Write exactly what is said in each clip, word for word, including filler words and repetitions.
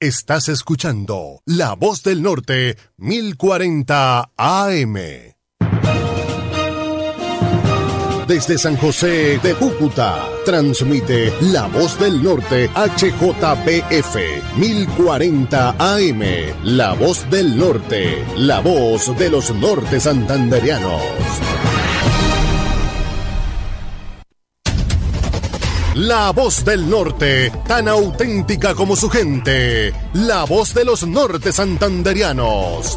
Estás escuchando La Voz del Norte mil cuarenta A M. Desde San José de Cúcuta, transmite La Voz del Norte H J B F mil cuarenta A M. La Voz del Norte, la voz de los norte santanderianos. La Voz del Norte, tan auténtica como su gente. La voz de los norte santanderianos.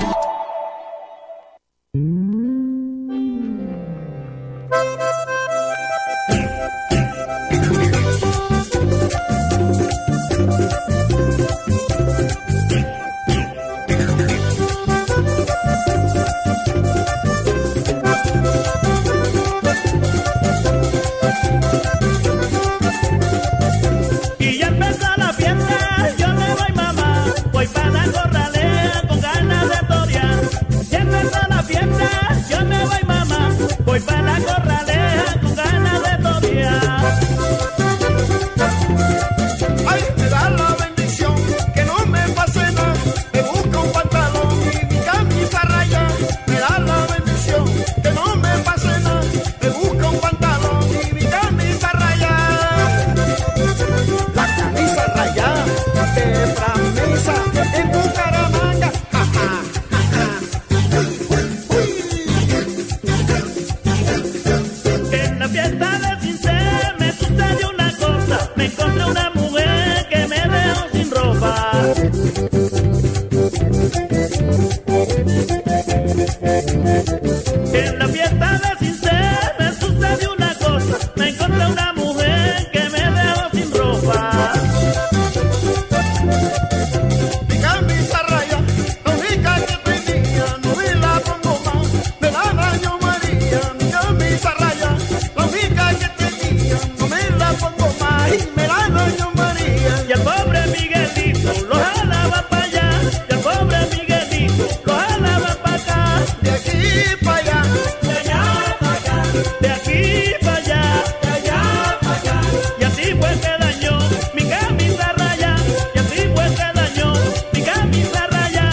Voy pa' la corraleja con ganas de torear. Ay, me da la bendición que no me pase nada. Me busca un pantalón y mi camisa raya. Me da la bendición que no me pase nada. Me busca un pantalón y mi camisa raya. La camisa raya de Framesa en Bucaramanga. Ja, ja. Me encontré una mujer que me dejó sin ropa. En la fiesta de Cincé me sucedió una cosa. Me encontré una mujer que me dejó sin ropa. Mi camisa raya, la única que tenía, no me la pongo más. Me da daño María, mi camisa raya, la única que tenía, no me la pongo más. Y me da daño María. Y el pobre Miguelito lo jalaba para allá. Y el pobre Miguelito lo jalaba para acá. De aquí para allá, De allá para acá. De aquí para allá. de allá para acá. Y así fue que dañó mi camisa raya. Y así fue que dañó mi camisa raya.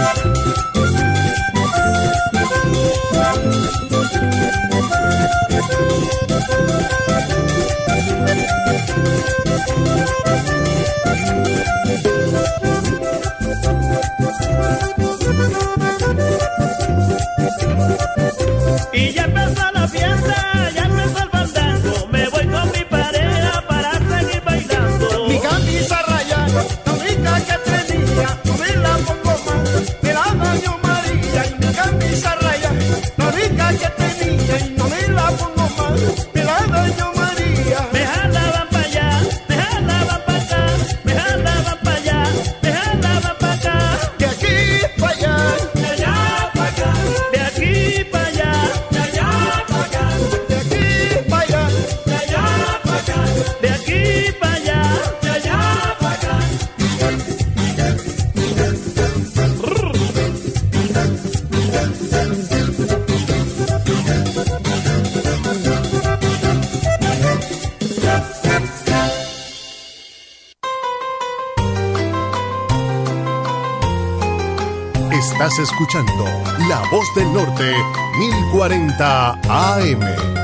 Y ya empezó la fiesta, ya empezó el fandango. Me voy con mi pareja para seguir bailando. Mi camisa raya, la única que tenía, no me la pongo más. Me da daño María. Y mi camisa raya, la única que tenía, y no me la pongo más. Me da daño María. Me jalaban para allá, me jalaban para acá, me jalaban para allá, me jalaban para acá. De aquí para allá, De allá para acá, de aquí para allá, de allá para acá, de aquí para allá, de allá para acá, de aquí para allá, de allá para acá. Estás escuchando La Voz del Norte mil cuarenta A M.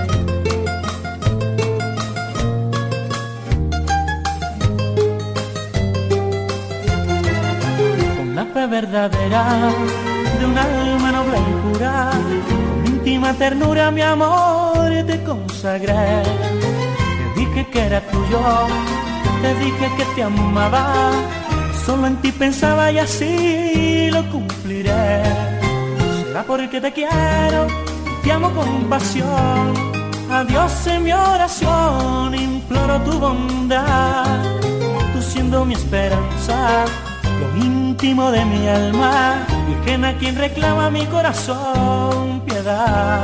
con la fe verdadera de un alma noble y pura, con íntima ternura mi amor te consagré. Te dije que era tuyo, te dije que te amaba, solo en ti pensaba y así lo cumpliré. Será porque te quiero, te amo con pasión, a Dios en mi oración imploro tu bondad. Tú siendo mi esperanza, lo íntimo de mi alma, Virgen a quien reclama mi corazón piedad.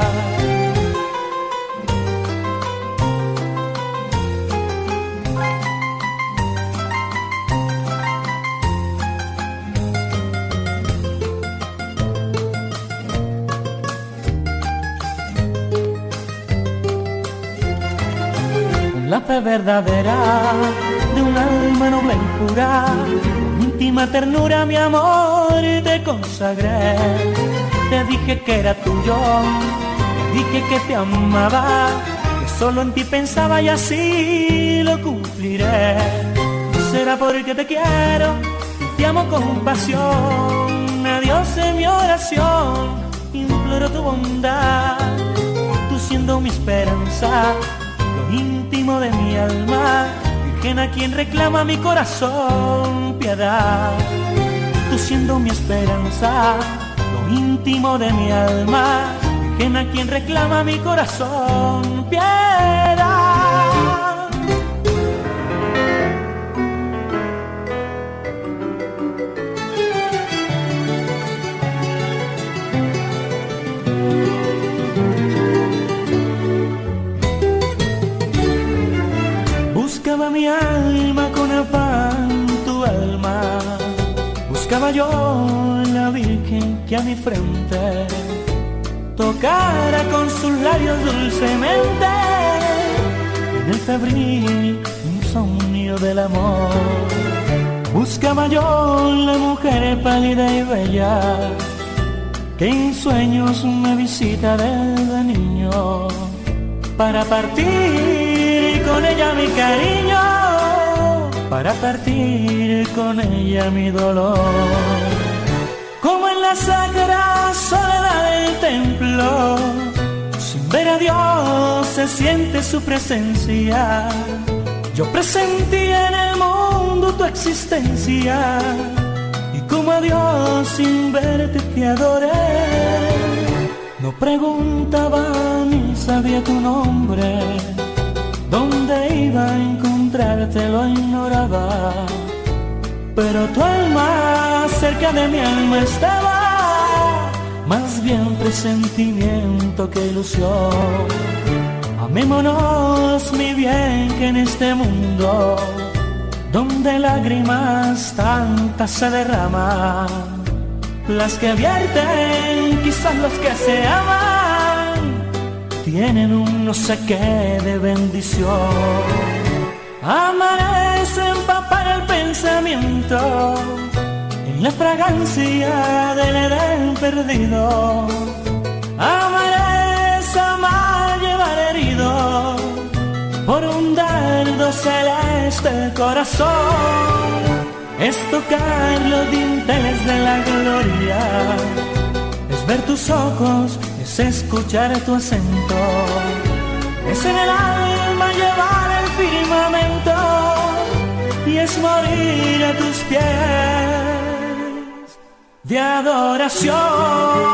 la fe verdadera de un alma noble y pura, con última ternura, mi amor, te consagré. Te dije que era tuyo, te dije que te amaba, que solo en ti pensaba y así lo cumpliré. Será porque te quiero y te amo con pasión. A Dios en mi oración imploro tu bondad, tú siendo mi esperanza, lo íntimo de mi alma, Virgen a quien reclama mi corazón piedad. Tú siendo mi esperanza, lo íntimo de mi alma, Virgen a quien reclama mi corazón piedad. Buscaba mi alma con afán tu alma, buscaba yo la Virgen que a mi frente tocara con sus labios dulcemente en el febril insomnio del amor. Buscaba yo la mujer pálida y bella que en sueños me visita desde niño, para partir con ella mi cariño, para partir con ella mi dolor. Como en la sacra soledad del templo, sin ver a Dios se siente su presencia. Yo presentí en el mundo tu existencia, y como a Dios sin verte te adoré. No preguntaba ni sabía tu nombre, dónde iba a encontrarte lo ignoraba, pero tu alma cerca de mi alma estaba, más bien presentimiento que ilusión. Amémonos mi bien, que en este mundo donde lágrimas tantas se derraman, las que vierten quizás los que se aman tienen un no sé qué de bendición. Amaré empapar el pensamiento en la fragancia del Edén perdido. Amaré amar, llevar herido por un dardo celeste el corazón. Es tocar los dinteles de la gloria, es ver tus ojos, es escuchar tu acento, es en el alma llevar el firmamento y es morir a tus pies de adoración.